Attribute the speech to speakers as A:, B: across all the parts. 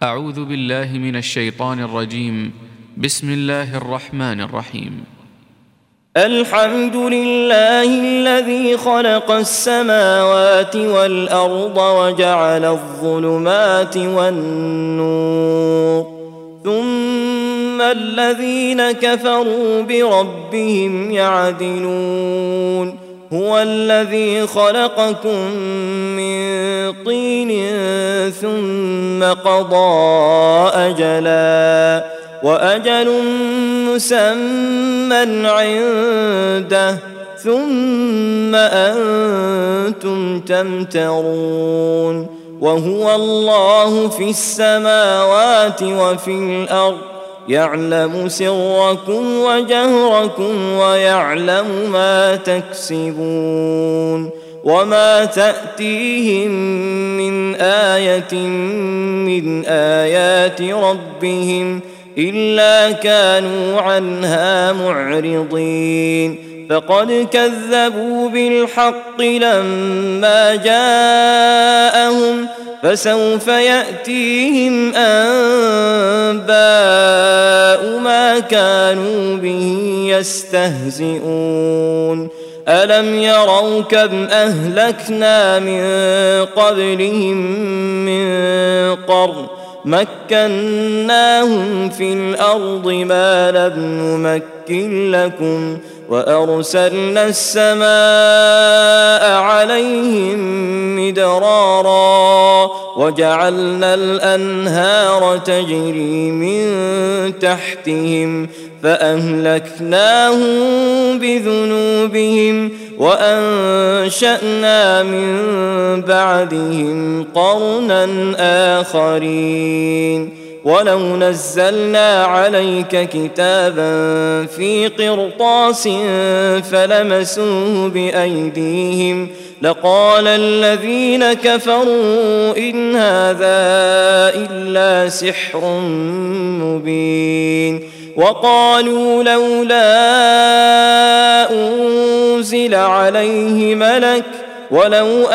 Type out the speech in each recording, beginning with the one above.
A: أعوذ بالله من الشيطان الرجيم. بسم الله الرحمن الرحيم.
B: الحمد لله الذي خلق السماوات والأرض وجعل الظلمات والنور، ثم الذين كفروا بربهم يعدلون. هو الذي خلقكم من طين ثم قضى أجلا وأجل مسمى عنده ثم أنتم تمترون. وهو الله في السماوات وفي الأرض، يعلم سركم وجهركم ويعلم ما تكسبون. وما تأتيهم من آية من آيات ربهم إلا كانوا عنها معرضين. فقد كذبوا بالحق لما جاءهم، فسوف يأتيهم أنباء ما كانوا به يستهزئون. ألم يروا كم أهلكنا من قبلهم من قرن مكناهم في الأرض ما لم نمكن لكم، وأرسلنا السماء عليهم مدرارا وجعلنا الأنهار تجري من تحتهم فأهلكناهم بذنوبهم وأنشأنا من بعدهم قرنا آخرين. ولو نزلنا عليك كتابا في قرطاس فلمسوه بأيديهم لقال الذين كفروا إن هذا إلا سحر مبين. وقالوا لولا أنزل عليه ملك ولو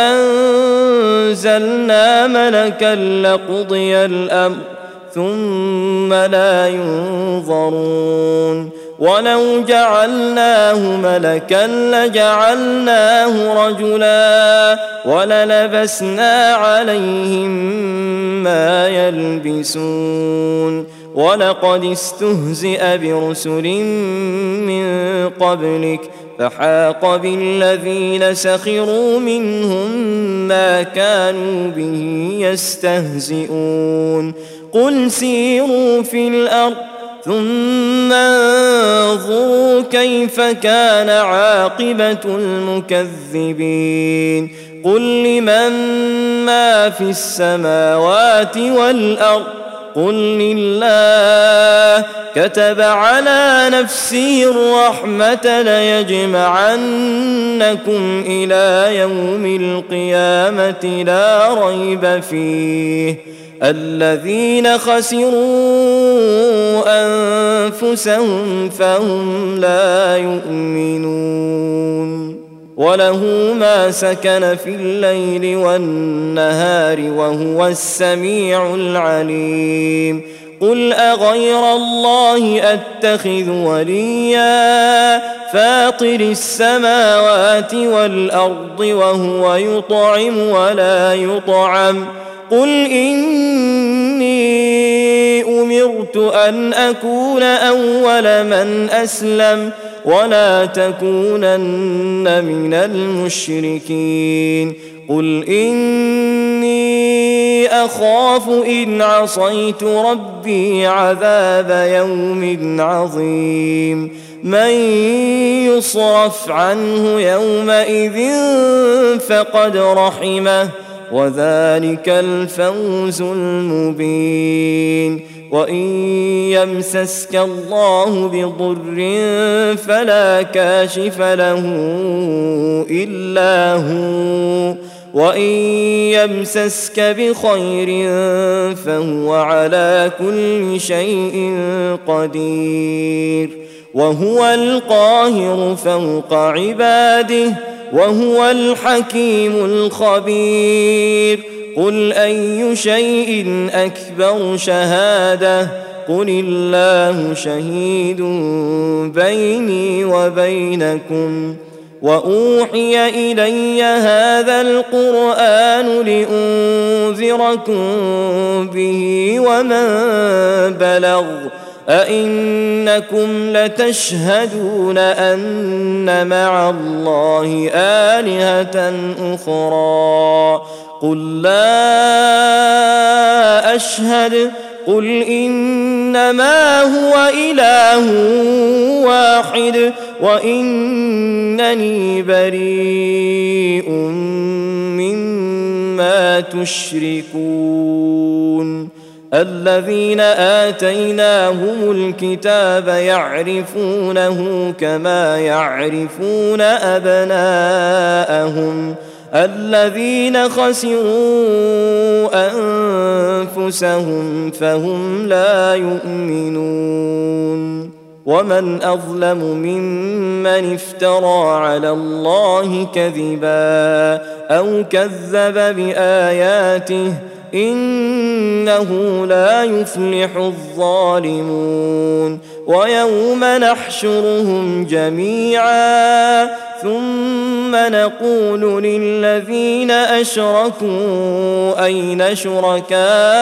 B: أنزلنا ملكا لقضي الأمر ثم لا ينظرون. ولو جعلناه ملكا لجعلناه رجلا وللبسنا عليهم ما يلبسون. ولقد استهزئ برسل من قبلك فحاق بالذين سخروا منهم ما كانوا به يستهزئون. قل سيروا في الأرض ثم انظروا كيف كان عاقبة المكذبين. قل لمن ما في السماوات والأرض قل لله كتب على نفسه الرحمة ليجمعنكم إلى يوم القيامة لا ريب فيه. الذين خسروا أنفسهم فهم لا يؤمنون. وله ما سكن في الليل والنهار وهو السميع العليم. قل أغير الله أتخذ وليا فاطر السماوات والأرض وهو يطعم ولا يطعم. قل إني أمرت أن أكون أول من أسلم ولا تكونن من المشركين. قل إني أخاف إن عصيت ربي عذاب يوم عظيم. من يصرف عنه يومئذ فقد رحمه وذلك الفوز المبين. وإن يمسسك الله بضر فلا كاشف له إلا هو، وإن يمسسك بخير فهو على كل شيء قدير. وهو القاهر فوق عباده وهو الحكيم الخبير. قل أي شيء أكبر شهادة قل الله شهيد بيني وبينكم وأوحي إلي هذا القرآن لأنذركم به ومن بلغ أئنكم لتشهدون أن مع الله آلهة أخرى قل لا أشهد قل إنما هو إله واحد وإنني بريء مما تشركون الذين آتيناهم الكتاب يعرفونه كما يعرفون أبناءهم الذين خسروا أنفسهم فهم لا يؤمنون ومن أظلم ممن افترى على الله كذبا أو كذب بآياته إنه لا يفلح الظالمون ويوم نحشرهم جميعا ثم نقول للذين أشركوا أين شركاؤكم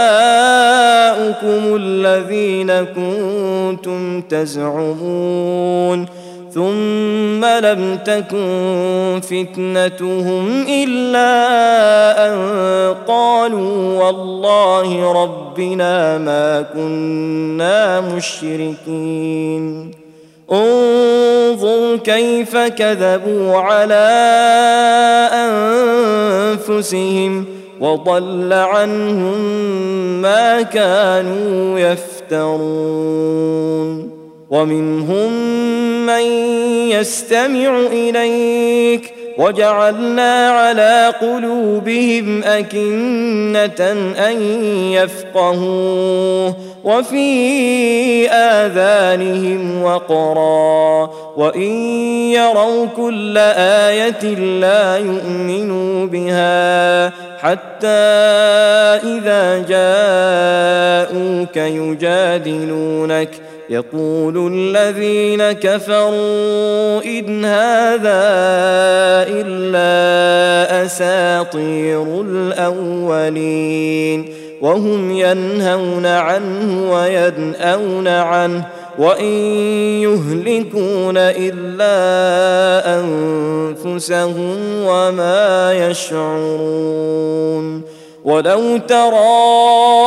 B: الذين كنتم تزعمون ثم لم تكن فتنتهم إلا أن قالوا والله ربنا ما كنا مشركين انظر كيف كذبوا على أنفسهم وضل عنهم ما كانوا يفترون ومنهم من يستمع إليك وجعلنا على قلوبهم أكنة أن يفقهوه وفي آذانهم وقرا وإن يروا كل آية لا يؤمنوا بها حتى إذا جاءوك يجادلونك يقول الذين كفروا إن هذا إلا أساطير الأولين وهم ينهون عنه وينأون عنه وإن يهلكون إلا أنفسهم وما يشعرون ولو ترى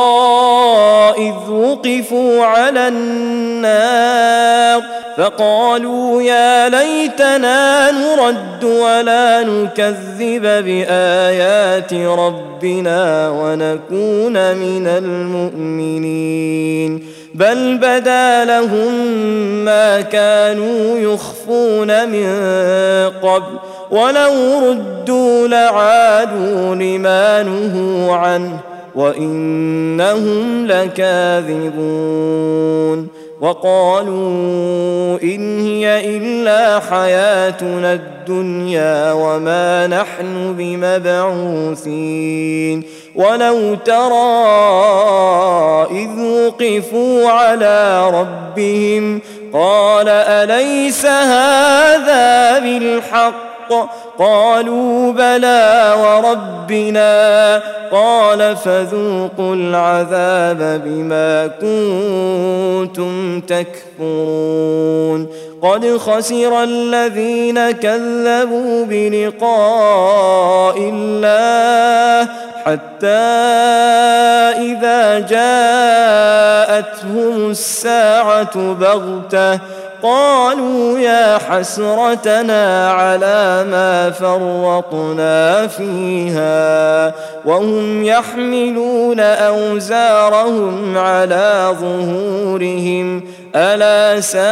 B: إذ وقفوا على النار فقالوا يا ليتنا نرد ولا نكذب بآيات ربنا ونكون من المؤمنين بل بدا لهم ما كانوا يخفون من قبل ولو ردوا لعادوا لما نهوا عنه وإنهم لكاذبون وقالوا إن هي إلا حياتنا الدنيا وما نحن بمبعوثين ولو ترى إذ وقفوا على ربهم قال أليس هذا بالحق قالوا بلى وربنا قال فذوقوا العذاب بما كنتم تكفرون قد خسر الذين كذبوا بلقاء الله حتى إذا جاءتهم الساعة بغتة قالوا يا حسرتنا على ما فرطنا فيها وهم يحملون أوزارهم على ظهورهم ألا ساء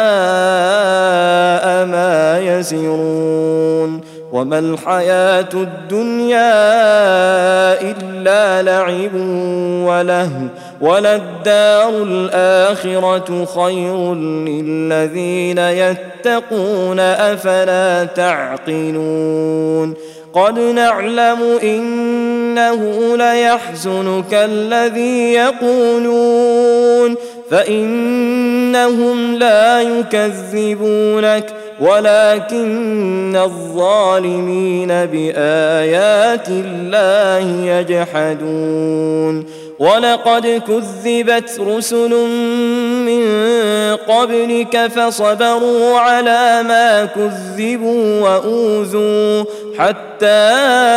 B: ما يزرون وما الحياة الدنيا إلا لعب ولهو وللدار الآخرة خير للذين يتقون أفلا تعقلون قد نعلم إنه ليحزنك الذي يقولون فإنهم لا يكذبونك ولكن الظالمين بآيات الله يجحدون ولقد كذبت رسل من قبلك فصبروا على ما كذبوا وأوذوا حتى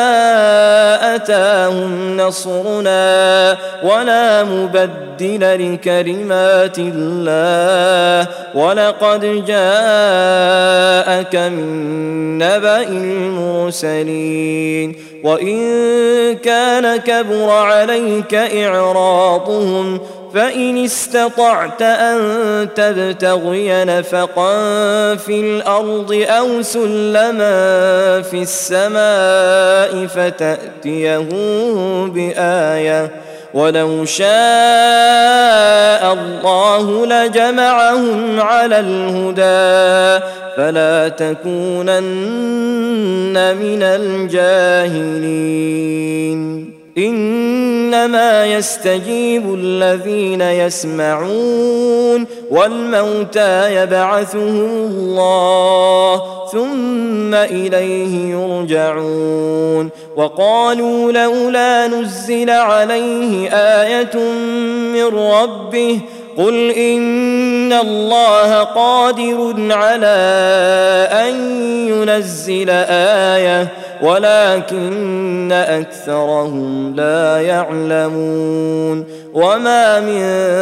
B: أتاهم نصرنا ولا مبدل لكلمات الله ولقد جاءك من نبأ المرسلين وإن كان كبر عليك إعراضهم فإن استطعت أن تبتغي نفقا في الأرض أو سلما في السماء فتأتيهم بآية ولو شاء الله لجمعهم على الهدى فلا تكونن من الجاهلين إنما يستجيب الذين يسمعون والموتى يبعثهم الله ثم إليه يرجعون وقالوا لولا نزل عليه آية من ربه قل إن الله قادر على أن ينزل آية ولكن أكثرهم لا يعلمون وما من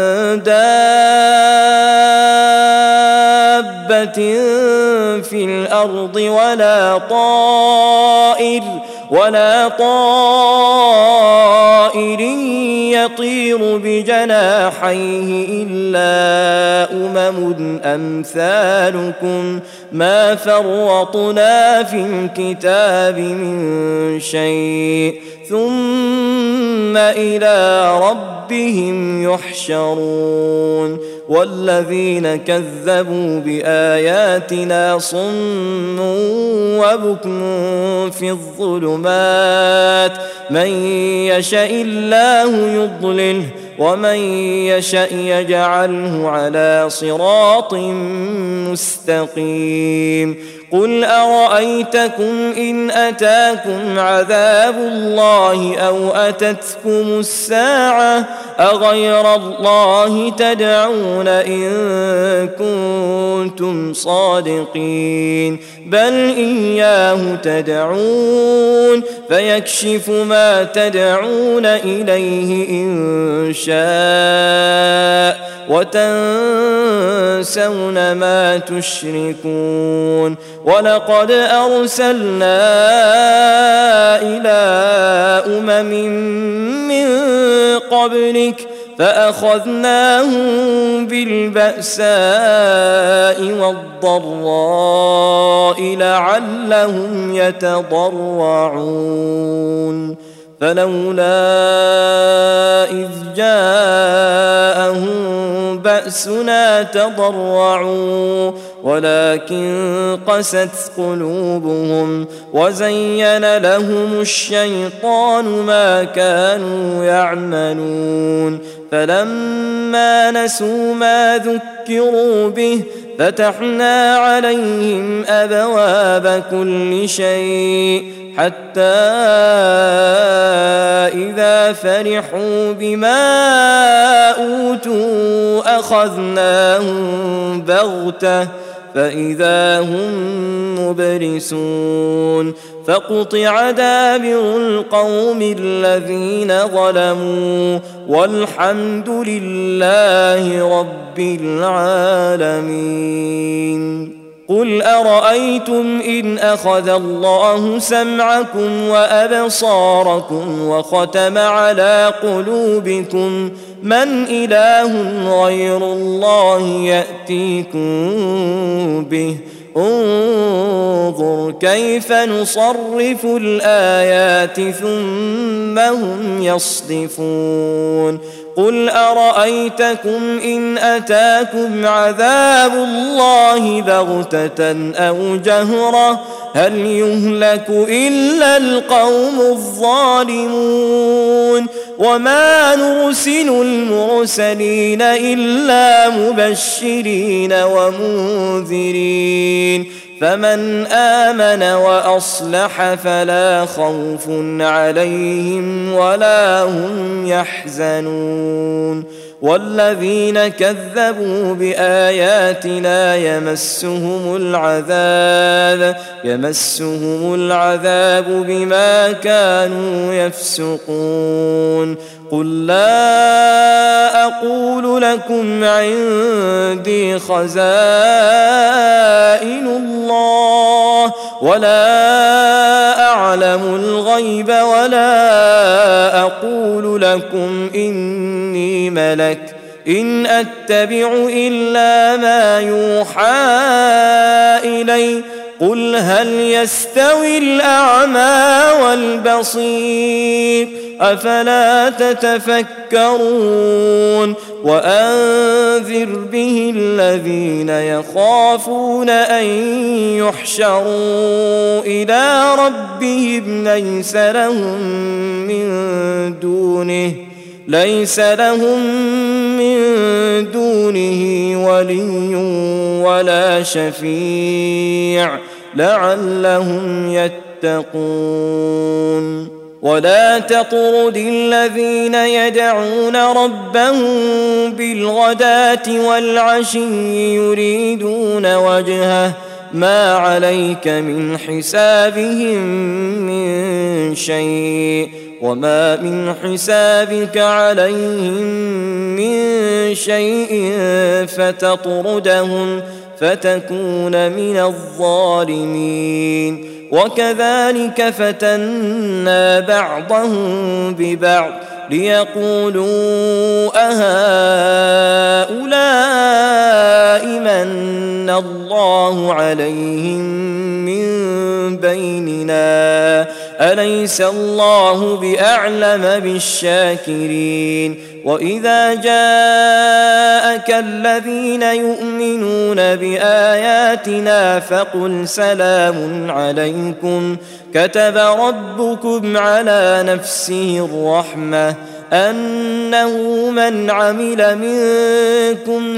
B: دابة في الأرض ولا طائر يطير بجناحيه إلا أمثالكم ما فرطنا في الكتاب من شيء ثم إلى ربهم يحشرون والذين كذبوا بآياتنا صم وبكم في الظلمات من يشاء الله يضلله ومن يشاء يجعله على صراط مستقيم قل أرأيتكم إن أتاكم عذاب الله أو أتتكم الساعة أغير الله تدعون إن كنتم صادقين بل إياه تدعون فيكشف ما تدعون إليه إن شاء وتنسون ما تشركون ولقد أرسلنا إلى من قبلك فأخذناهم بالبأساء والضراء لعلهم يتضرعون فلولا إذ جاءهم بأسنا تضرعوا ولكن قست قلوبهم وزين لهم الشيطان ما كانوا يعملون فلما نسوا ما ذكروا به فتحنا عليهم أبواب كل شيء حتى إذا فرحوا بما أوتوا أخذناهم بغتة فإذا هم مبلسون فقطع دابر القوم الذين ظلموا والحمد لله رب العالمين قل أرأيتم إن أخذ الله سمعكم وأبصاركم وختم على قلوبكم من إله غير الله يأتيكم به انظر كيف نصرف الآيات ثم هم يصدفون قل أرأيتكم إن أتاكم عذاب الله بغتة أو جهرة هل يهلك إلا القوم الظالمون وما نرسل المرسلين إلا مبشرين ومنذرين فمن آمن وأصلح فلا خوف عليهم ولا هم يحزنون والذين كذبوا بآياتنا يمسهم العذاب بما كانوا يفسقون قل لا أقول لكم عندي خزائن الله ولا أعلم الغيب ولا أقول لكم إني ملك إن أتبع إلا ما يوحى إلي قل هل يستوي الأعمى والبصير أفلا تتفكرون وأنذر به الذين يخافون أن يحشروا إلى ربهم ليس لهم من دونه ولي ولا شفيع لعلهم يتقون ولا تطرد الذين يدعون ربهم بالغداة والعشي يريدون وجهه ما عليك من حسابهم من شيء وما من حسابك عليهم من شيء فتطردهم فتكون من الظالمين وكذلك فتنا بعضهم ببعض ليقولوا أهؤلاء من الله عليهم من بيننا أليس الله بأعلم بالشاكرين وإذا جاءك الذين يؤمنون بآياتنا فقل سلام عليكم كتب ربكم على نفسه الرحمة أنه من عمل منكم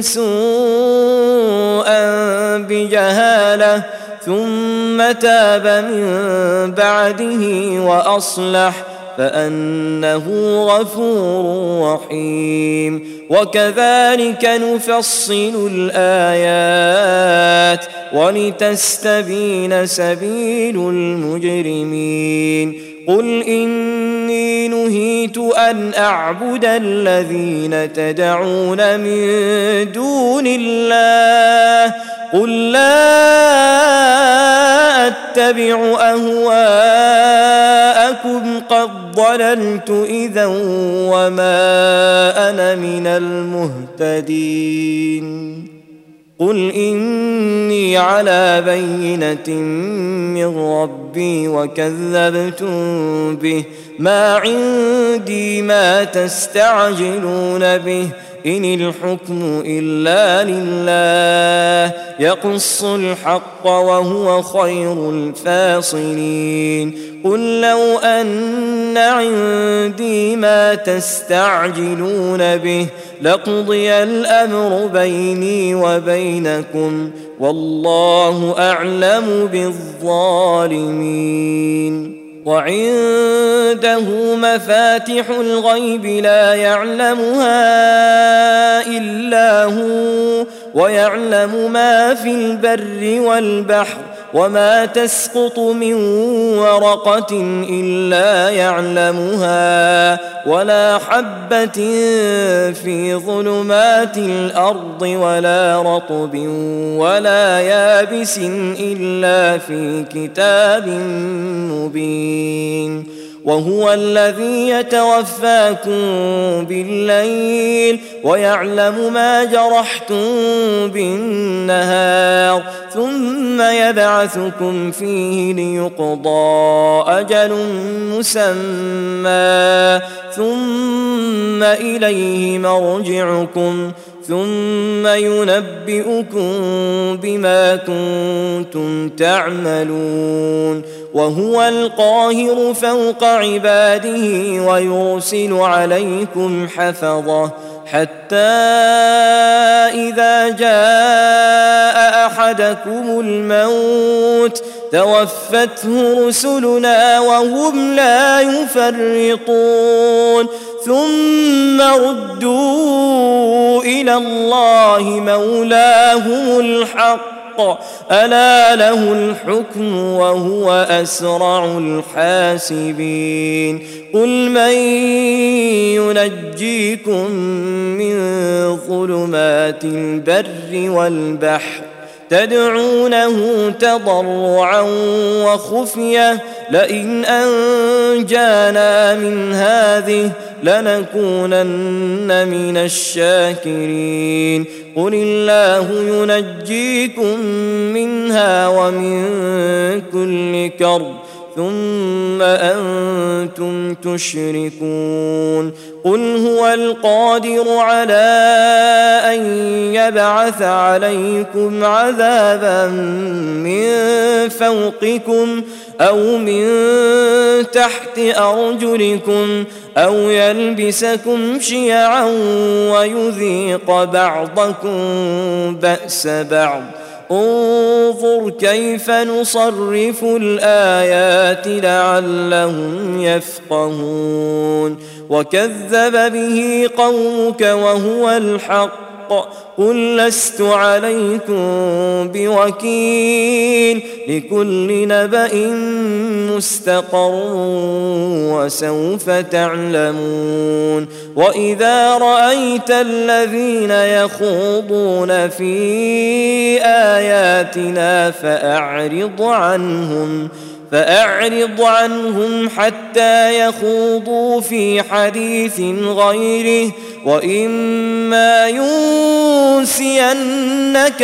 B: سوءا بجهالة ثم تاب من بعده وأصلح فأنه غفور رحيم وكذلك نفصل الآيات ولتستبين سبيل المجرمين قل إني نهيت أن أعبد الذين تدعون من دون الله قل لا أتبع أهواءكم قد ضللت إذا وما أنا من المهتدين قل إني على بينة من ربي وكذبتم به ما عندي ما تستعجلون به إن الحكم إلا لله يقص الحق وهو خير الفاصلين قل لو أن عندي ما تستعجلون به لقضي الأمر بيني وبينكم والله أعلم بالظالمين وعنده مفاتح الغيب لا يعلمها إلا هو ويعلم ما في البر والبحر وما تسقط من ورقة إلا يعلمها ولا حبة في ظلمات الأرض ولا رطب ولا يابس إلا في كتاب مبين وهو الذي يتوفاكم بالليل ويعلم ما جرحتم بالنهار ثم يبعثكم فيه ليقضى أجل مسمى ثم إليه مرجعكم ثم ينبئكم بما كنتم تعملون وهو القاهر فوق عباده ويرسل عليكم حفظه حتى إذا جاء أحدكم الموت توفته رسلنا وهم لا يفرطون ثم ردوا إلى الله مولاهم الحق ألا له الحكم وهو أسرع الحاسبين قل من ينجيكم من ظلمات البر والبحر تدعونه تضرعا وخفية لئن أنجانا من هذه لنكونن من الشاكرين قل الله ينجيكم منها ومن كل كرب ثم أنتم تشركون قل هو القادر على أن يبعث عليكم عذابا من فوقكم أو من تحت أرجلكم أو يلبسكم شيعا ويذيق بعضكم بأس بعض انظر كيف نصرف الآيات لعلهم يفقهون وكذب به قومك وهو الحق قل لست عليكم بوكيل لكل نبأ مستقر وسوف تعلمون وإذا رأيت الذين يخوضون في آياتنا فأعرض عنهم حتى يخوضوا في حديث غيره وإما ينسينك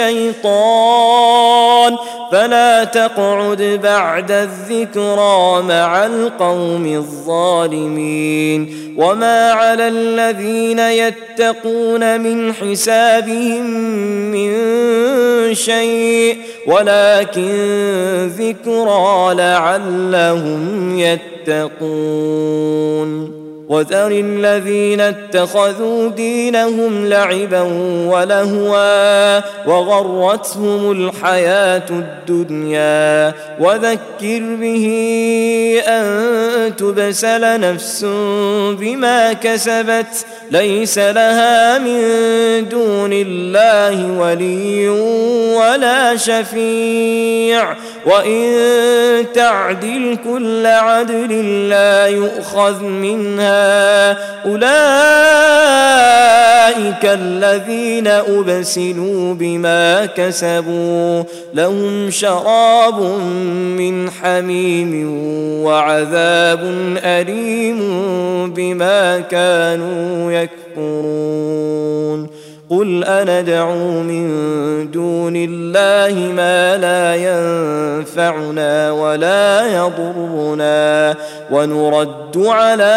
B: الشيطان فلا تقعد بعد الذكرى مع القوم الظالمين وما على الذين يتقون من حسابهم من شيء ولكن ذكرى لعلهم يتقون وذر الذين اتخذوا دينهم لعبا ولهوا وغرتهم الحياة الدنيا وذكر به أن تبسل نفس بما كسبت ليس لها من دون الله ولي ولا شفيع وإن تعدل كل عدل لا يؤخذ منها أولئك الذين أبسلوا بما كسبوا لهم شراب من حميم وعذاب أليم بما كانوا يكفرون قل أندعو من دون الله ما لا ينفعنا ولا يضرنا ونرد على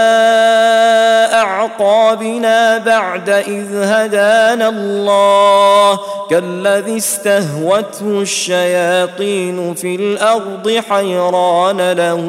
B: أعقابنا بعد إذ هدانا الله كالذي استهوته الشياطين في الأرض حيران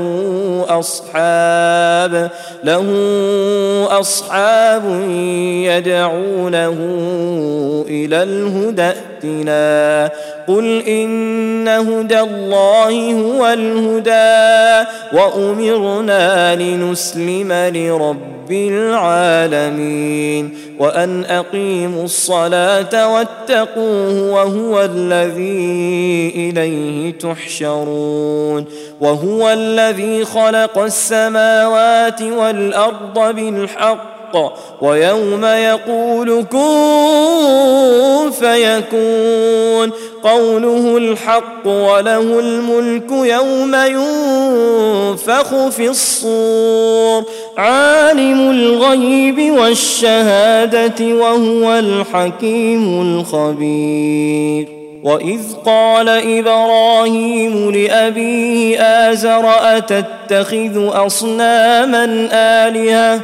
B: له أصحاب يدعونه إلى الهدى ائتنا قل إن هدى الله هو الهدى وأمرنا لنسلم لرب العالمين وأن أقيموا الصلاة واتقوه وهو الذي إليه تحشرون وهو الذي خلق السماوات والأرض بالحق ويوم يقول كن فيكون قوله الحق وله الملك يوم ينفخ في الصور عالم الغيب والشهادة وهو الحكيم الخبير. وإذ قال إبراهيم لأبيه آزر أتتخذ أصناما آلهة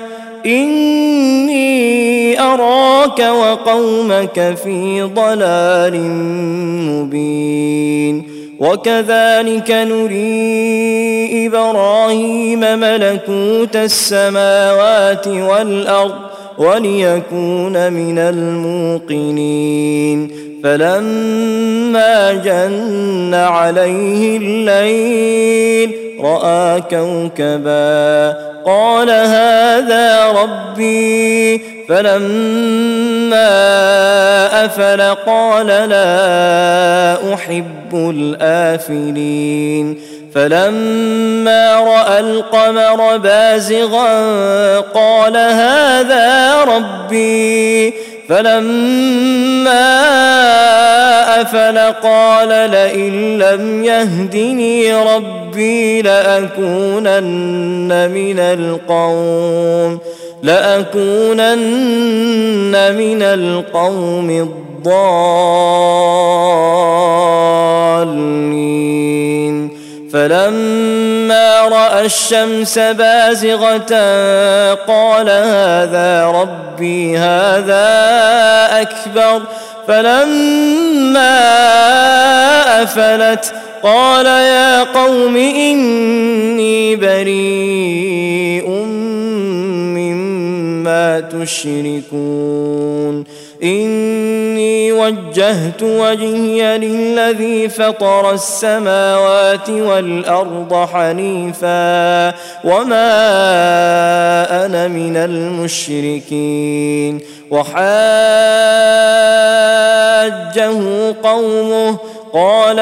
B: إني أراك وقومك في ضلال مبين. وكذلك نري إبراهيم ملكوت السماوات والأرض وليكون من الموقنين. فلما جن عليه الليل رأى كوكبا قال هذا ربي فلما أفل قال لا أحب الآفلين. فلما رأى القمر بازغا قال هذا ربي فلما أفل قال لئن لم يهدني ربي لأكونن من القوم الضالين. فلما رأى الشمس بازغة قال هذا ربي هذا أكبر. فلما أفلت قال يا قوم إني بريء مما تشركون إني وجهت وجهي للذي فطر السماوات والأرض حنيفا وما أنا من المشركين. وحاجه قومه قال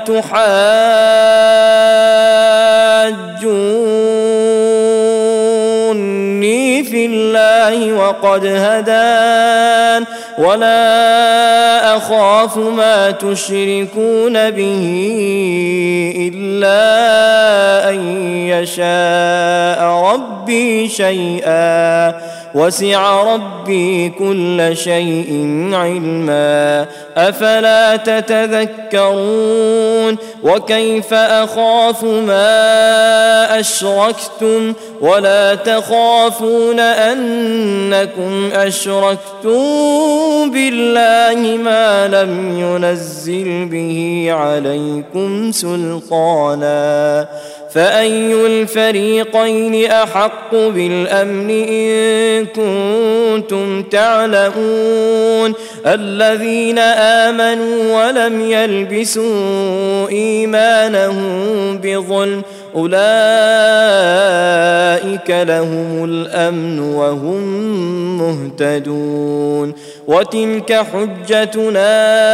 B: أتحاجوني في الله وقد هدان ولا أخاف ما تشركون به إلا أن يشاء ربي شيئا وسع ربي كل شيء علما أفلا تتذكرون. وكيف أخاف ما أشركتم ولا تخافون أنكم أشركتم بالله ما لم ينزل به عليكم سلطانا فأي الفريقين أحق بالأمن إن كنتم تعلمون. الذين آمنوا ولم يلبسوا إيمانهم بظلم أولئك لهم الأمن وهم مهتدون. وتلك حجتنا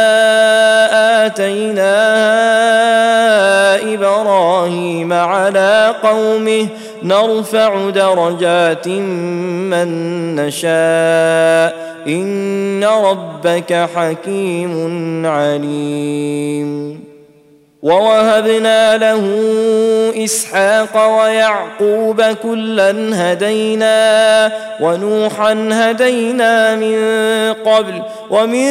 B: آتيناها إبراهيم على قومه نرفع درجات من نشاء إن ربك حكيم عليم. ووهبنا له إسحاق ويعقوب كلا هدينا ونوحا هدينا من قبل ومن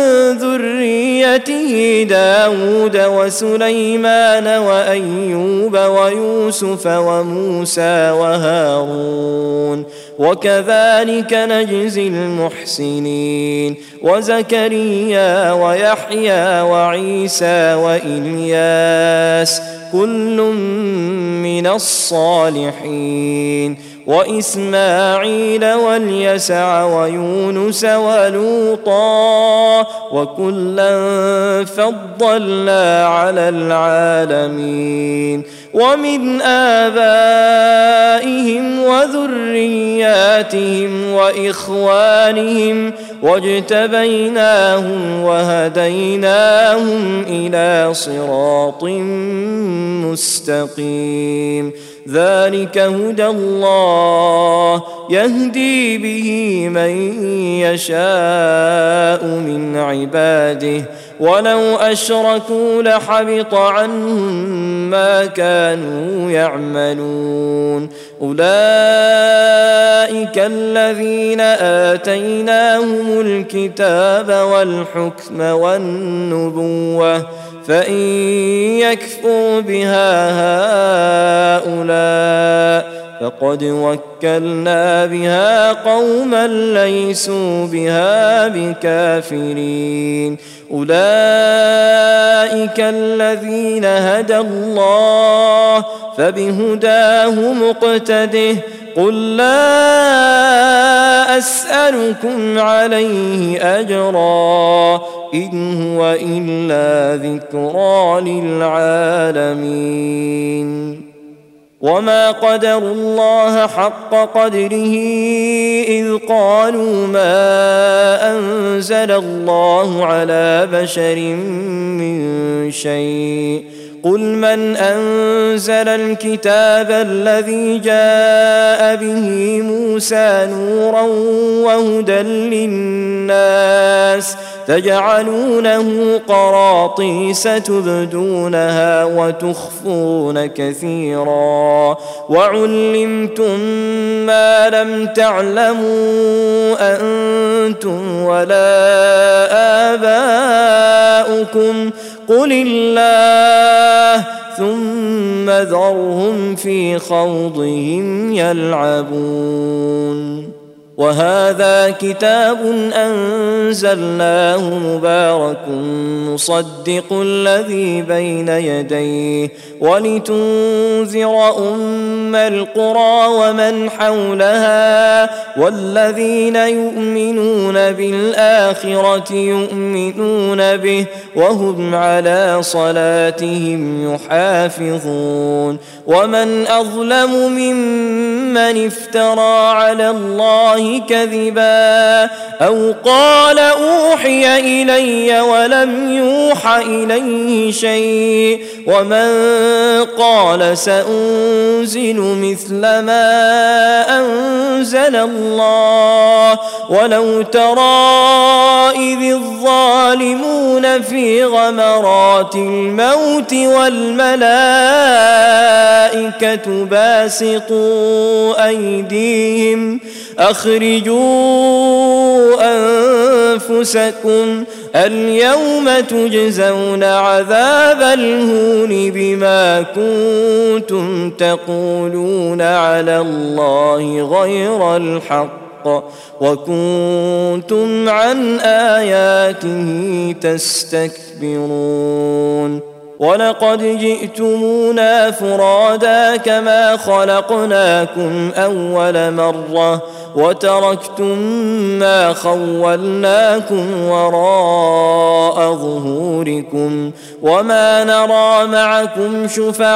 B: ذريته داود وسليمان وأيوب ويوسف وموسى وهارون وكذلك نجزي المحسنين. وزكريا ويحيى وعيسى وإلياس كل من الصالحين وإسماعيل واليسع ويونس ولوطا وكلا فضلنا على العالمين. ومن آبائهم وذرياتهم وإخوانهم واجتبيناهم وهديناهم إلى صراط مستقيم. ذلك هدى الله يهدي به من يشاء من عباده ولو أشركوا لحبط عنهم ما كانوا يعملون أولئك الذين آتيناهم الكتاب والحكم والنبوة فإن يكفر بها هؤلاء فقد وكلنا بها قوما ليسوا بها بكافرين أولئك الذين هدى الله فبهداه مقتده قل لا أسألكم عليه أجرا إن هو إلا ذكرى للعالمين وما قدروا الله حق قدره إذ قالوا ما أنزل الله على بشر من شيء قل من أنزل الكتاب الذي جاء به موسى نورا وهدى للناس تجعلونه قراطيس تبدونها وتخفون كثيرا وعلمتم ما لم تعلموا أنتم ولا آباؤكم قل الله ثم ذرهم في خوضهم يلعبون وهذا كتاب أنزلناه مبارك مصدق الذي بين يديه ولتنذر أم القرى ومن حولها والذين يؤمنون بالآخرة يؤمنون به وهم على صلاتهم يحافظون ومن أظلم ممن افترى على الله كذبا أو قال أوحي إلي ولم يوح إليه شيء ومن قال سأنزل مثل ما أنزل الله ولو ترى إذ الظالمون في غمرات الموت والملائكة باسطوا أيديهم أخرجوا أنفسكم اليوم تجزون عذاب الهون بما كنتم تقولون على الله غير الحق وكنتم عن آياته تستكبرون ولقد جئتمونا فرادا كما خلقناكم أول مرة وتركتم ما خولناكم وراء ظهوركم وما نرى معكم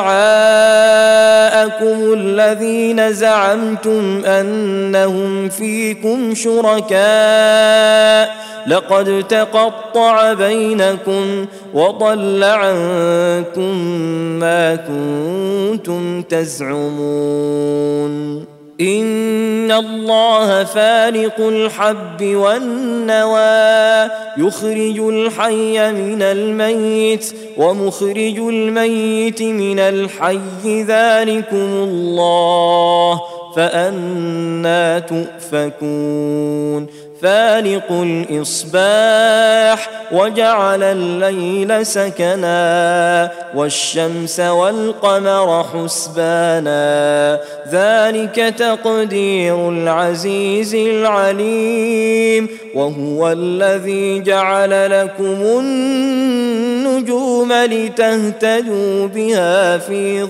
B: شفعاءكم الذين زعمتم أنهم فيكم شركاء لقد تقطع بينكم وضل عنكم ما كنتم تزعمون إن الله فالق الحب والنوى يخرج الحي من الميت ومخرج الميت من الحي ذلكم الله فأنى تؤفكون فالق الإصباح وجعل الليل سكنا والشمس والقمر حسبانا ذلك تقدير العزيز العليم وهو الذي جعل لكم النجوم لتهتدوا بها في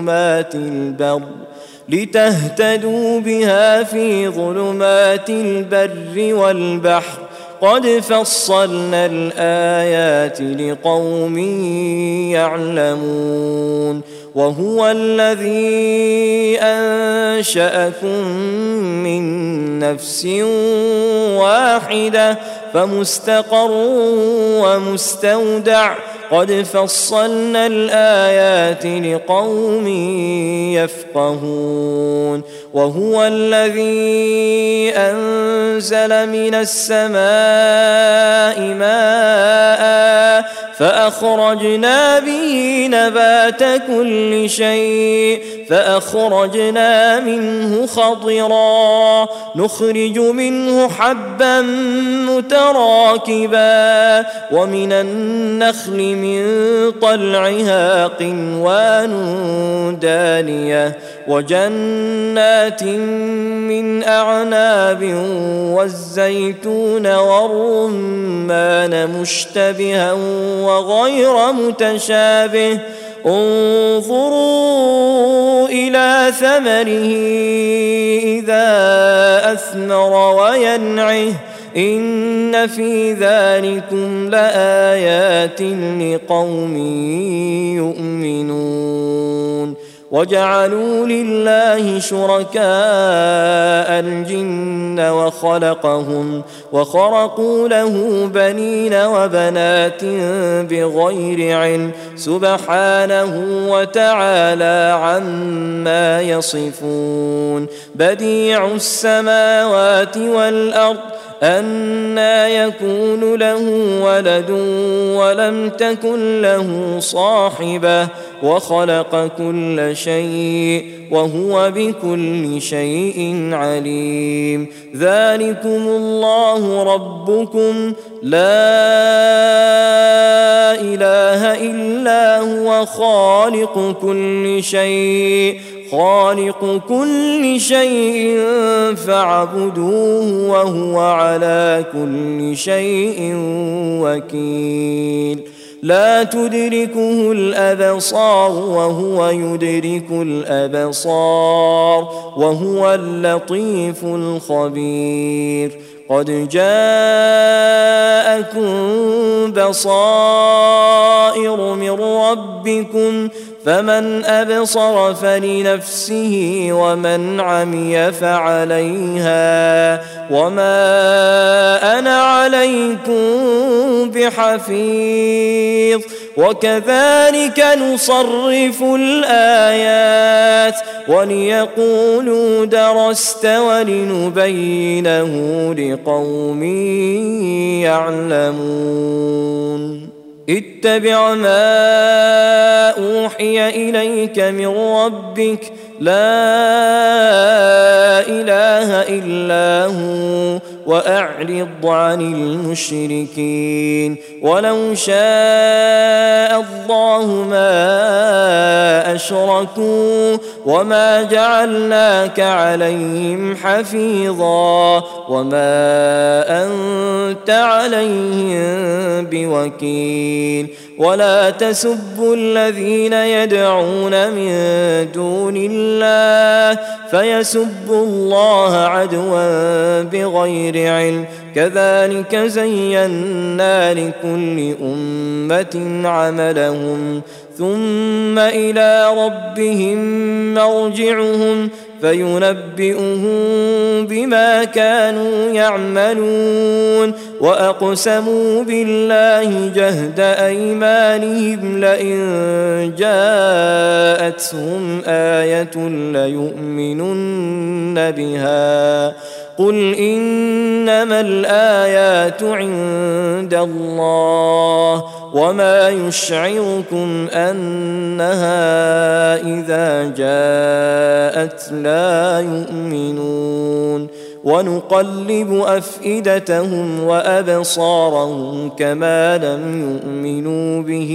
B: ظلمات البر والبحر قد فصلنا الآيات لقوم يعلمون وهو الذي أنشأكم من نفس واحدة فمستقر ومستودع قد فصلنا الآيات لقوم يفقهون وهو الذي أنزل من السماء ماء فأخرجنا به نبات كل شيء فأخرجنا منه خضرا نخرج منه حبا متراكبا ومن النخل من طلعها قنوان دانية وجنات من أعناب والزيتون والرمان مشتبها وغير متشابه انظروا إلى ثمره إذا أثمر وينعه إن في ذلكم لآيات لقوم يؤمنون وجعلوا لله شركاء الجن وخلقهم وخرقوا له بنين وبنات بغير علم سبحانه وتعالى عما يصفون بديع السماوات والأرض أنى يكون له ولد ولم تكن له صاحبة وخلق كل شيء وهو بكل شيء عليم ذلكم الله ربكم لا إله إلا هو خالق كل شيء فاعبدوه وهو على كل شيء وكيل لا تدركه الأبصار وهو يدرك الأبصار وهو اللطيف الخبير قد جاءكم بصائر من ربكم فمن أبصر فلنفسه ومن عمي فعليها وما أنا عليكم بحفيظ وكذلك نصرف الآيات وليقولوا درست ولنبينه لقوم يعلمون اتبع ما أوحي إليك من ربك لا إله إلا هو وأعرض عن المشركين ولو شاء الله ما أشركوا وما جعلناك عليهم حفيظا وما أنت عليهم بوكيل ولا تسبوا الذين يدعون من دون الله فيسبوا الله عدوا بغير علم كذلك زينا لكل أمة عملهم ثم إلى ربهم مرجعهم فينبئهم بما كانوا يعملون وأقسموا بالله جهد أيمانهم لئن جاءتهم آية ليؤمنن بها قل إنما الآيات عند الله وما يشعركم أنها إذا جاءت لا يؤمنون ونقلب أفئدتهم وأبصارهم كما لم يؤمنوا به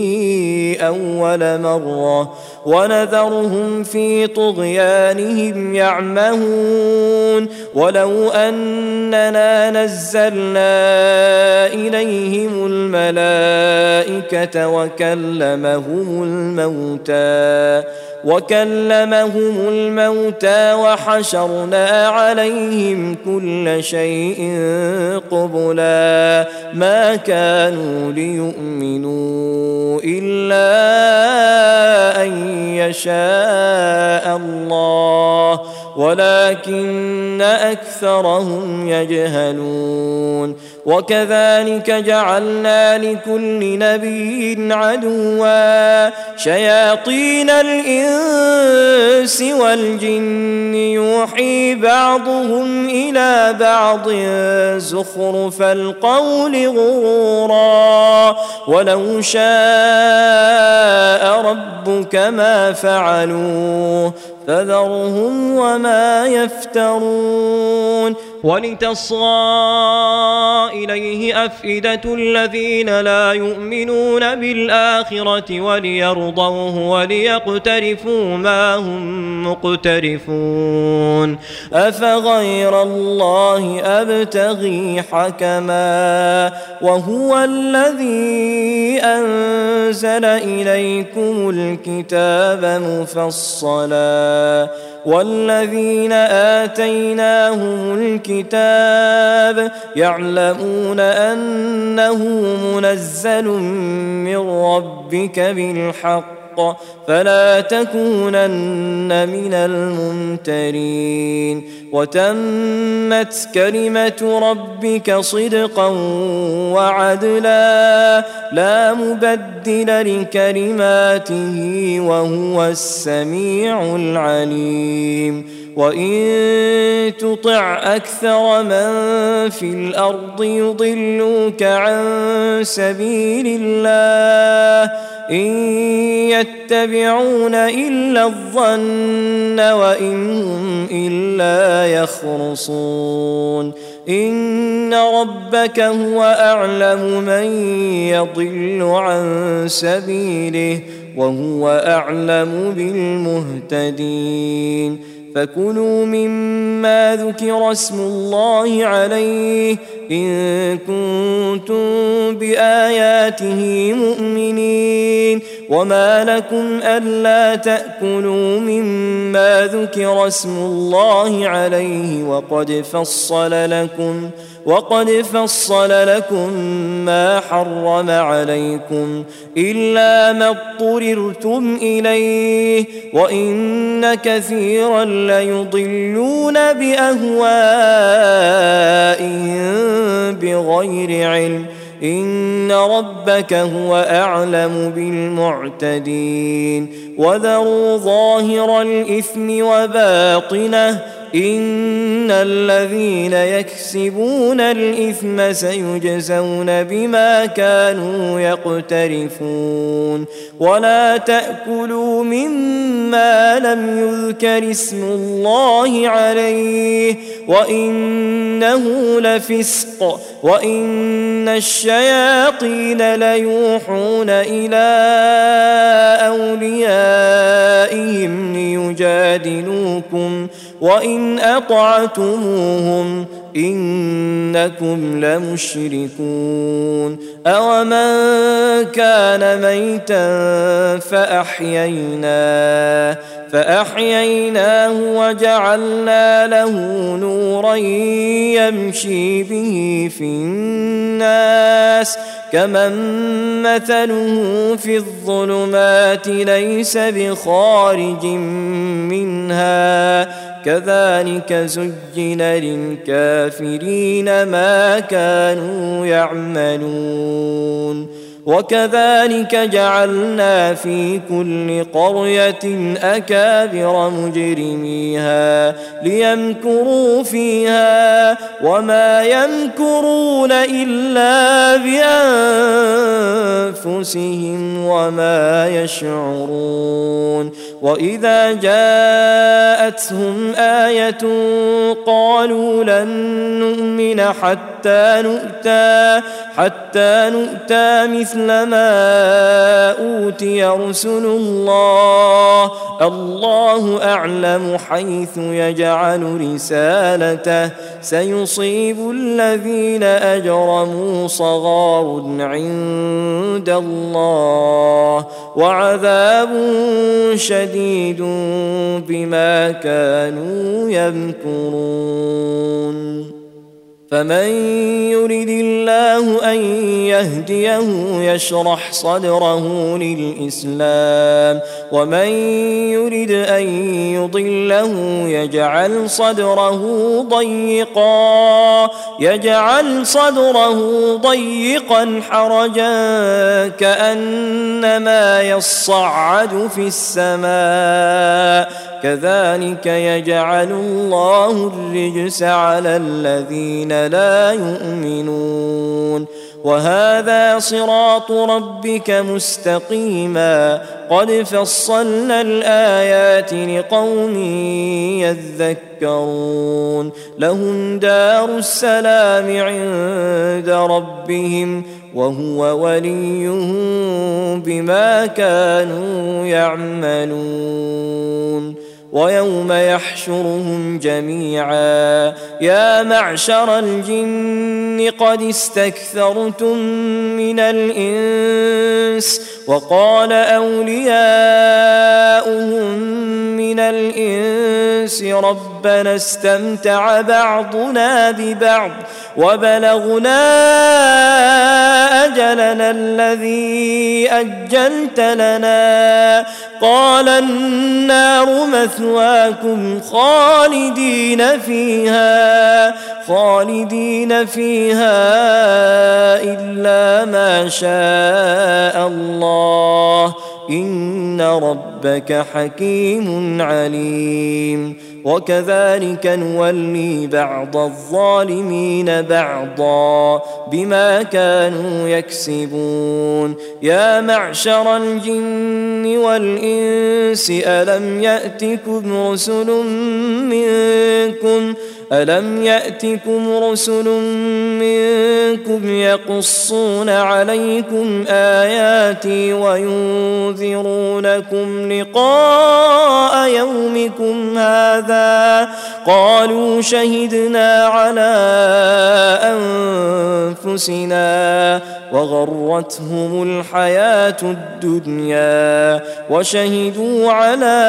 B: أول مرة ونذرهم في طغيانهم يعمهون ولو أننا نزلنا إليهم الملائكة وكلمهم الموتى وحشرنا عليهم كل شيء قبلا ما كانوا ليؤمنوا إلا أن يشاء الله ولكن أكثرهم يجهلون وكذلك جعلنا لكل نبي عدوا شياطين الإنس والجن يوحي بعضهم إلى بعض زخرف القول غرورا ولو شاء ربك ما فعلوه فذرهم وما يفترون ولتصغى إليه أفئدة الذين لا يؤمنون بالآخرة وليرضوه وليقترفوا ما هم مقترفون أفغير الله أبتغي حكما وهو الذي أنزل إليكم الكتاب مفصلا والذين آتيناهم الكتاب يعلمون أنه منزل من ربك بالحق فلا تكونن من الممترين وتمت كلمة ربك صدقا وعدلا لا مبدل لكلماته وهو السميع العليم وإن تطع أكثر من في الأرض يضلوك عن سبيل الله إن يتبعون إلا الظن وإن هم إلا يخرصون إن ربك هو أعلم من يضل عن سبيله وهو أعلم بالمهتدين فكلوا مما ذكر اسم الله عليه إن كنتم بآياته مؤمنين وما لكم ألا تأكلوا مما ذكر اسم الله عليه وقد فصل لكم ما حرم عليكم إلا ما اضطررتم إليه وإن كثيرا ليضلون بأهوائهم بغير علم إن ربك هو أعلم بالمعتدين وذروا ظاهر الإثم وباطنه إن الذين يكسبون الإثم سيجزون بما كانوا يقترفون ولا تأكلوا مما لم يذكر اسم الله عليه وإنه لفسق وإن الشياطين ليوحون إلى أوليائهم ليجادلوكم وإن أطعتموهم إنكم لمشركون أومن كان ميتا فأحييناه وجعلنا له نورا يمشي به في الناس كمن مثله في الظلمات ليس بخارج منها كذلك زين للكافرين ما كانوا يعملون وكذلك جعلنا في كل قرية أكابر مجرميها ليمكروا فيها وما يمكرون إلا بأنفسهم وما يشعرون وإذا جاءتهم آية قالوا لن نؤمن حتى نؤتى مثل ما أوتي رسل الله أعلم حيث يجعل رسالته سيصيب الذين أجرموا صغار عند الله وعذاب شديد بما كانوا يمكرون فمن يرد الله أن يهديه يشرح صدره للإسلام ومن يرد أن يضله يجعل صدره ضيقا حرجا كأنما يصعد في السماء كذلك يجعل الله الرجس على الذين لا يؤمنون وهذا صراط ربك مستقيما قد فصلنا الآيات لقوم يذكرون لهم دار السلام عند ربهم وهو وليهم بما كانوا يعملون ويوم يحشرهم جميعا يا معشر الجن قد استكثرتم من الإنس وقال أولياؤهم من الإنس ربنا استمتع بعضنا ببعض وبلغنا أجلنا الذي أجلت لنا قال النار مثواكم خالدين فيها إلا ما شاء الله إن ربك حكيم عليم وكذلك نولي بعض الظالمين بعضا بما كانوا يكسبون يا معشر الجن والإنس ألم يأتكم رسل منكم يقصون عليكم آياتي وينذرونكم لقاء يومكم هذا قالوا شهدنا على أنفسنا وغرتهم الحياة الدنيا وشهدوا على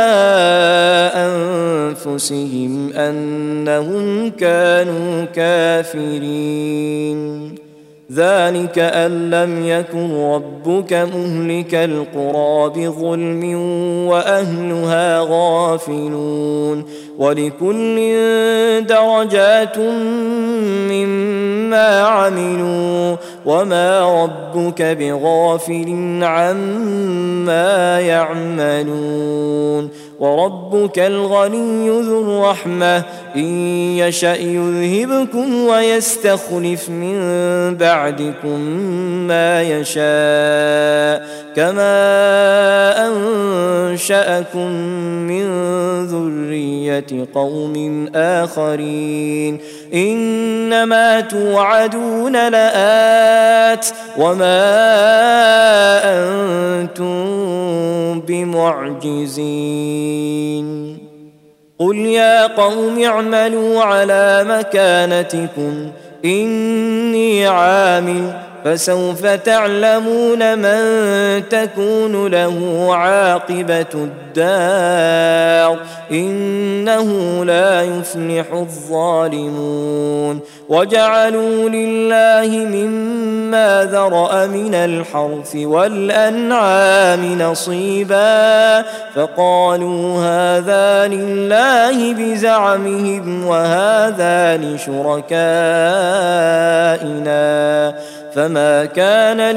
B: أنفسهم أنهم كانوا كافرين ذلك أن لم يكن ربك مهلك القرى بظلم وأهلها غافلون ولكل درجات مما عملوا وما ربك بغافل عما يعملون وربك الغني ذو الرحمة إن يشأ يذهبكم ويستخلف من بعدكم ما يشاء كما أنشأكم من ذرية قوم آخرين إنما توعدون لآت وما أنتم بمعجزين قل يا قوم اعملوا على مكانتكم إني عامل فسوف تعلمون من تكون له عاقبة الدار إنه لا يفلح الظالمون وجعلوا لله مما ذرأ من الحرث والأنعام نصيبا فقالوا هذا لله بزعمهم وهذا لشركائنا فما كان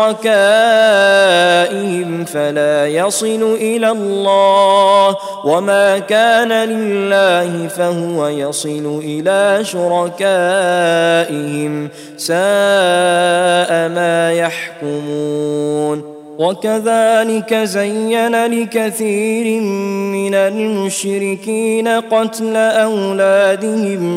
B: لشركائهم فلا يصل إلى الله وما كان لله فهو يصل إلى شركائهم ساء ما يحكمون وكذلك زين لكثير من المشركين قتل أولادهم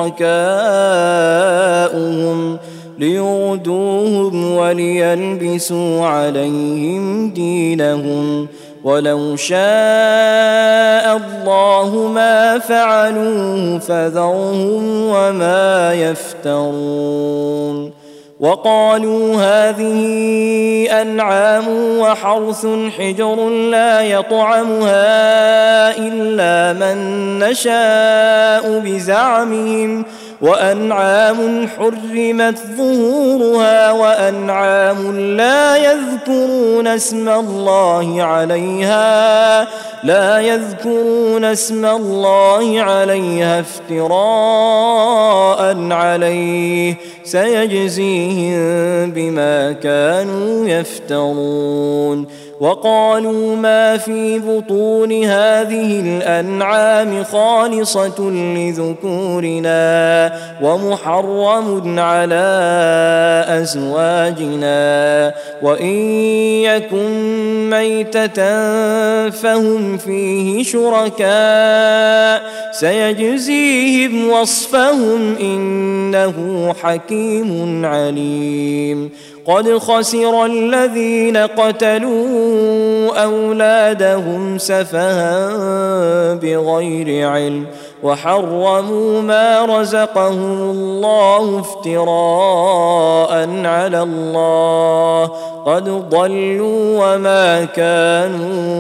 B: شركاؤهم ليردوهم وليلبسوا عليهم دينهم ولو شاء الله ما فعلوه فذرهم وما يفترون وقالوا هذه أنعام وحرث حجر لا يطعمها إلا من نشاء بزعمهم وأنعام حرمت ظهورها وأنعام لا يذكرون اسم الله عليها افتراء عليه سيجزيهم بما كانوا يفترون. وقالوا ما في بطون هذه الأنعام خالصة لذكورنا ومحرم على أزواجنا وإن يكن ميتة فهم فيه شركاء سيجزيهم وصفهم إنه حكيم عليم. قد خسر الذين قتلوا أولادهم سفها بغير علم وحرموا ما رزقهم الله افتراء على الله قد ضلوا وما كانوا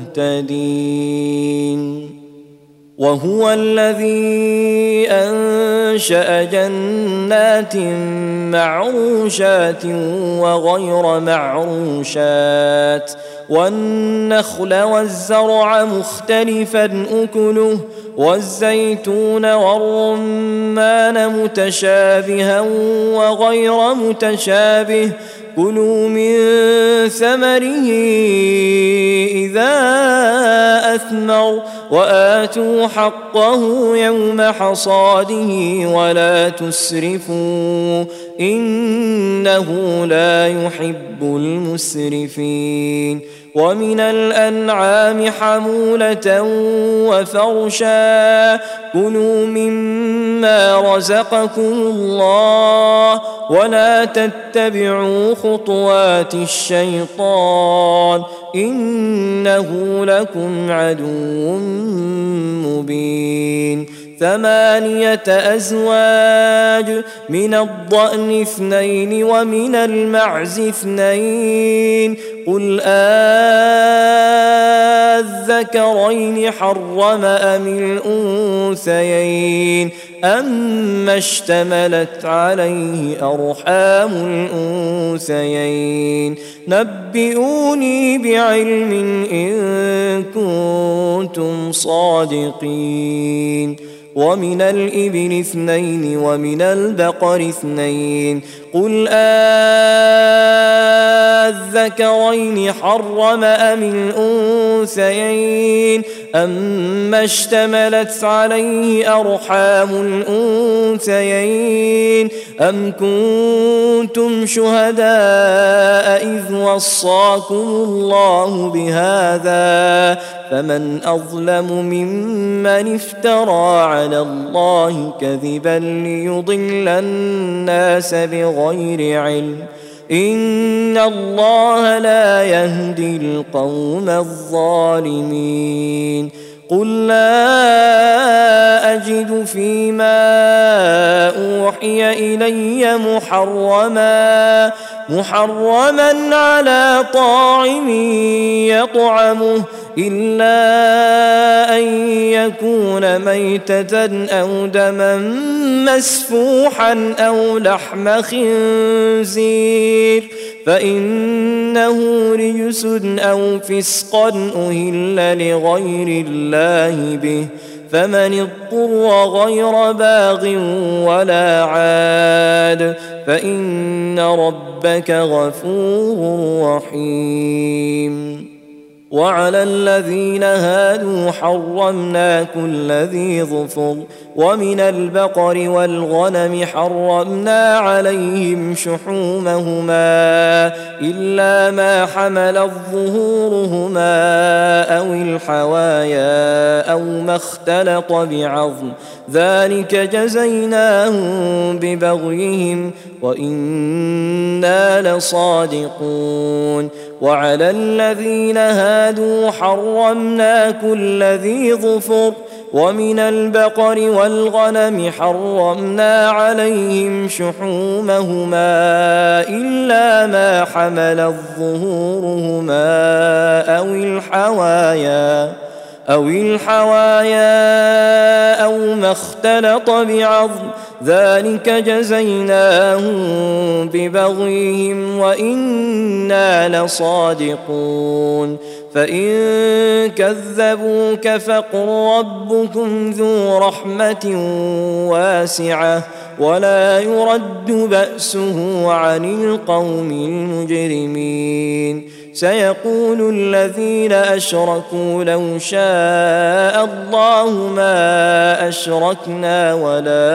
B: مهتدين. وهو الذي أنشأ جنات معروشات وغير معروشات والنخل والزرع مختلفا أكله والزيتون والرمان متشابها وغير متشابه كلوا من ثمره إذا أثمر وآتوا حقه يوم حصاده ولا تسرفوا إنه لا يحب المسرفين. ومن الأنعام حمولة وفرشا كلوا مما رزقكم الله ولا تتبعوا خطوات الشيطان إنه لكم عدو مبين. 8 أزواج من الضأن 2 ومن المعز 2 قل الذكرين حرم أم الأنثيين أما اشتملت عليه أرحام الأنثيين نبئوني بعلم إن كنتم صادقين. ومن الإبل 2 ومن البقر 2 قل الذكرين حرم أم الأنثيين أما اشتملت عليه أرحام الأنثيين أم كنتم شهداء إذ وصاكم الله بهذا فمن أظلم ممن افترى على الله كذبا ليضل الناس بغير علم إن الله لا يهدي القوم الظالمين. قل لا أجد فيما أوحي إلي محرما على طاعم يطعمه إلا أن يكون ميتة أو دما مسفوحا أو لحم خنزير فإنه رجس أو فسقا أهل لغير الله به فمن اضطر غير باغ ولا عاد فإن ربك غفور رحيم. وعلى الذين هادوا حرمنا كل ذي ظفر ومن البقر والغنم حرمنا عليهم شحومهما إلا ما حملت ظهورهما أو الحوايا أو ما اختلط بعظم ذلك جزيناهم ببغيهم وإنا لصادقون. وعلى الذين هادوا حرمنا كل ذي ظفر ومن البقر والغنم حرمنا عليهم شحومهما إلا ما حملت ظهورهما أو الحوايا أو ما اختلط بعظم ذلك جزيناهم ببغيهم وإنا لصادقون فإن كذبوك فقل ربكم ذو رحمة واسعة ولا يرد بأسه عن القوم المجرمين سيقول الذين أشركوا لو شاء الله ما أشركنا ولا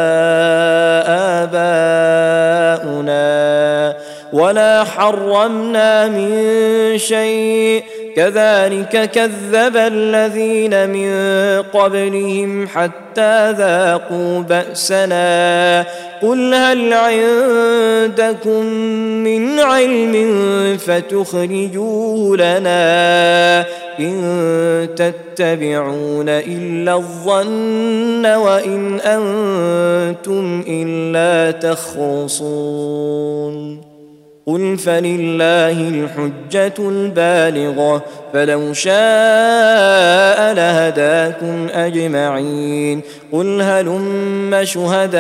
B: آباؤنا ولا حرمنا من شيء كذلك كذب الذين من قبلهم حتى ذاقوا بأسنا قل هل عندكم من علم فتخرجوه لنا إن تتبعون إلا الظن وإن أنتم إلا تخرصون قل فلله الحجة البالغة فلو شاء لهداكم أجمعين قل هلم شهداءكم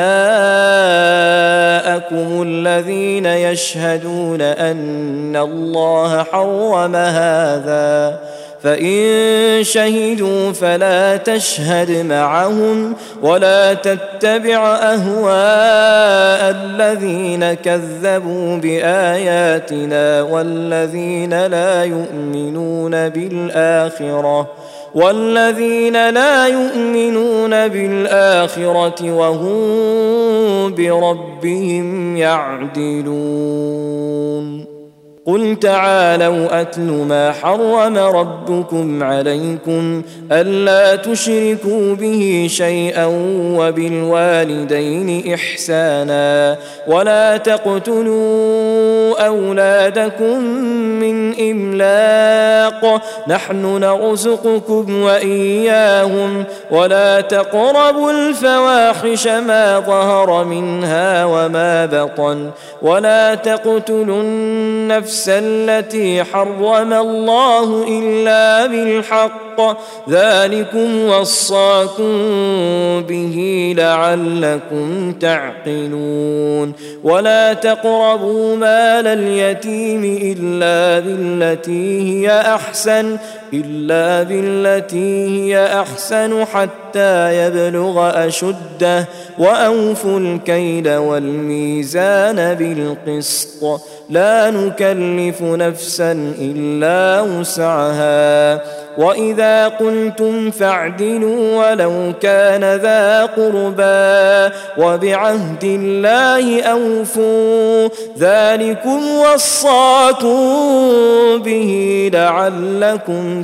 B: الذين يشهدون أن الله حرم هذا فإن شهدوا فلا تشهد معهم ولا تتبع أهواء الذين كذبوا بآياتنا والذين لا يؤمنون بالآخرة وهم بربهم يعدلون قل تعالوا أتل ما حرم ربكم عليكم ألا تشركوا به شيئا وبالوالدين إحسانا ولا تقتلوا أولادكم من إملاق نحن نرزقكم وإياهم ولا تقربوا الفواحش ما ظهر منها وما بطن ولا تقتلوا النفس التي حرم الله إلا بالحق ذلكم وصاكم به لعلكم تعقلون ولا تقربوا مال اليتيم إلا بالتي هي أحسن حتى يبلغ أشده وأوفوا الكيل والميزان بالقسط لا نكلف نفسا إلا وسعها وإذا قلتم فاعدلوا ولو كان ذا قربى وبعهد الله أوفوا ذلكم وصاكم به لعلكم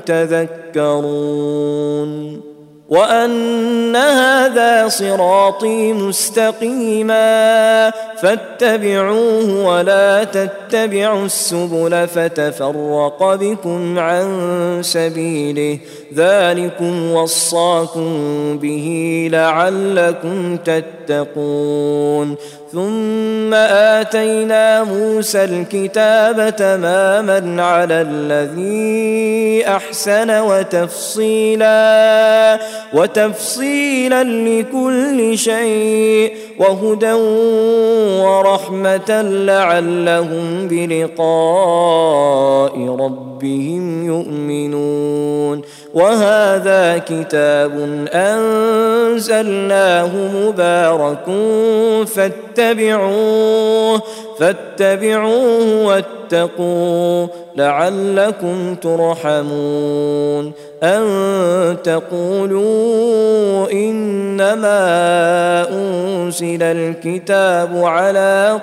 B: تذكرون وأن هذا صراطي مستقيما فاتبعوه ولا تتبعوا السبل فتفرق بكم عن سبيله ذلكم وصاكم به لعلكم تتقون ثم آتينا موسى الكتاب تماما على الذي أحسن وتفصيلا لكل شيء وهدى ورحمة لعلهم بلقاء ربهم يؤمنون وهذا كتاب أنزلناه مبارك فاتبعوه واتقوا لعلكم ترحمون أن تقولوا إنما أنزل الكتاب على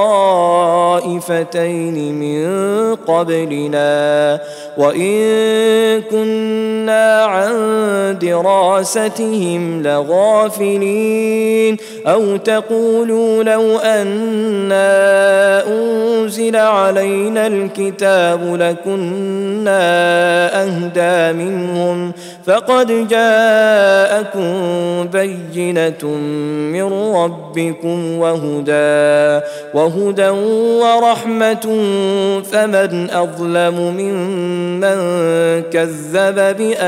B: طائفتين من قبلنا وإن كنا عن دراستهم لغافلين أو تقولوا لو أنا أنزل نزل علينا الكتاب لكنا أهدى منهم فقد جاءكم بينة من ربكم وهدى ورحمة فمن أظلم ممن كذب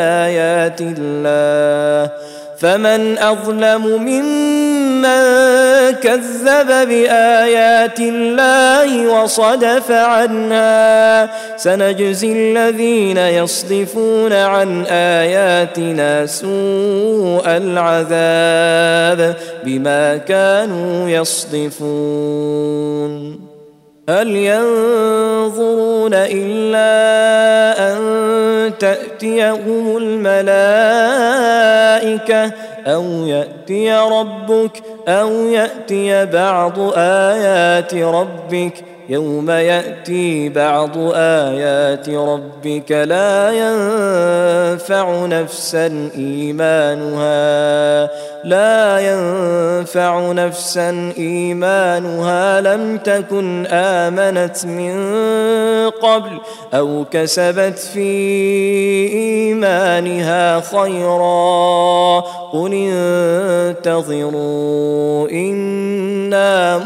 B: بآيات الله وصدف عنها سنجزي الذين يصدفون عن آياتنا سوء العذاب بما كانوا يصدفون هل ينظرون إلا أن تأتيهم الملائكة أو يأتي ربك أو يأتي بعض آيات ربك يوم يأتي بعض آيات ربك لا ينفع نفسا إيمانها لم تكن آمنت من قبل أو كسبت في إيمانها خيرا قل انتظروا إنا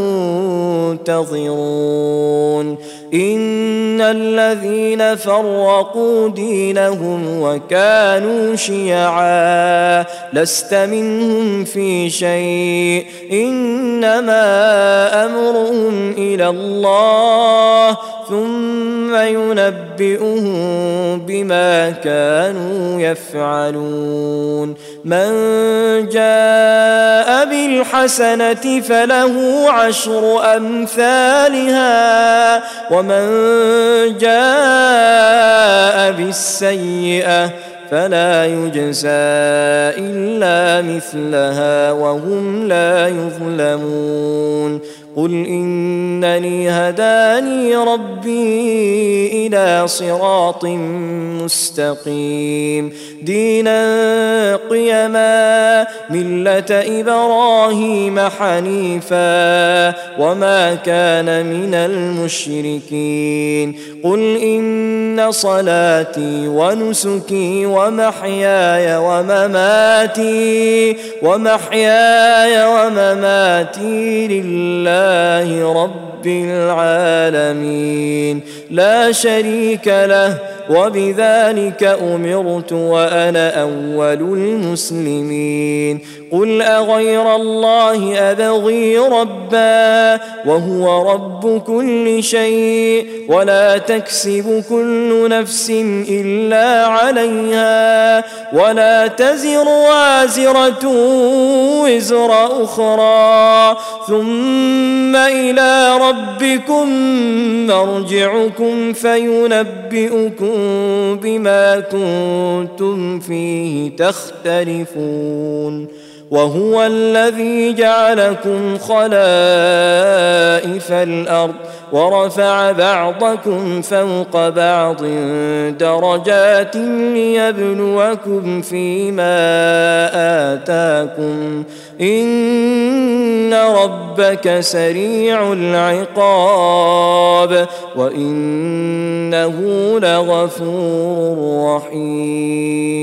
B: منتظرون إن الذين فرقوا دينهم وكانوا شيعا لست منهم في شيء إنما أمرهم إلى الله ثم ينبئهم بما كانوا يفعلون من جاء بالحسنة فله 10 أمثالها ومن جاء بالسيئة فلا يجزى إلا مثلها وهم لا يظلمون قل إنني هداني ربي إلى صراط مستقيم دينا قيما ملة إبراهيم حنيفا وما كان من المشركين قل إن صلاتي ونسكي ومحياي ومماتي لله رب العالمين لا شريك له وبذلك أمرت وأنا أول المسلمين قل أغير الله أبغي ربا وهو رب كل شيء ولا تكسب كل نفس إلا عليها ولا تزر وازرة وزر أخرى ثم إلى ربكم مرجعكم فينبئكم بما كنتم فيه تختلفون وهو الذي جعلكم خلائف الأرض ورفع بعضكم فوق بعض درجات ليبلوكم فيما آتاكم إن ربك سريع العقاب وإنه لغفور رحيم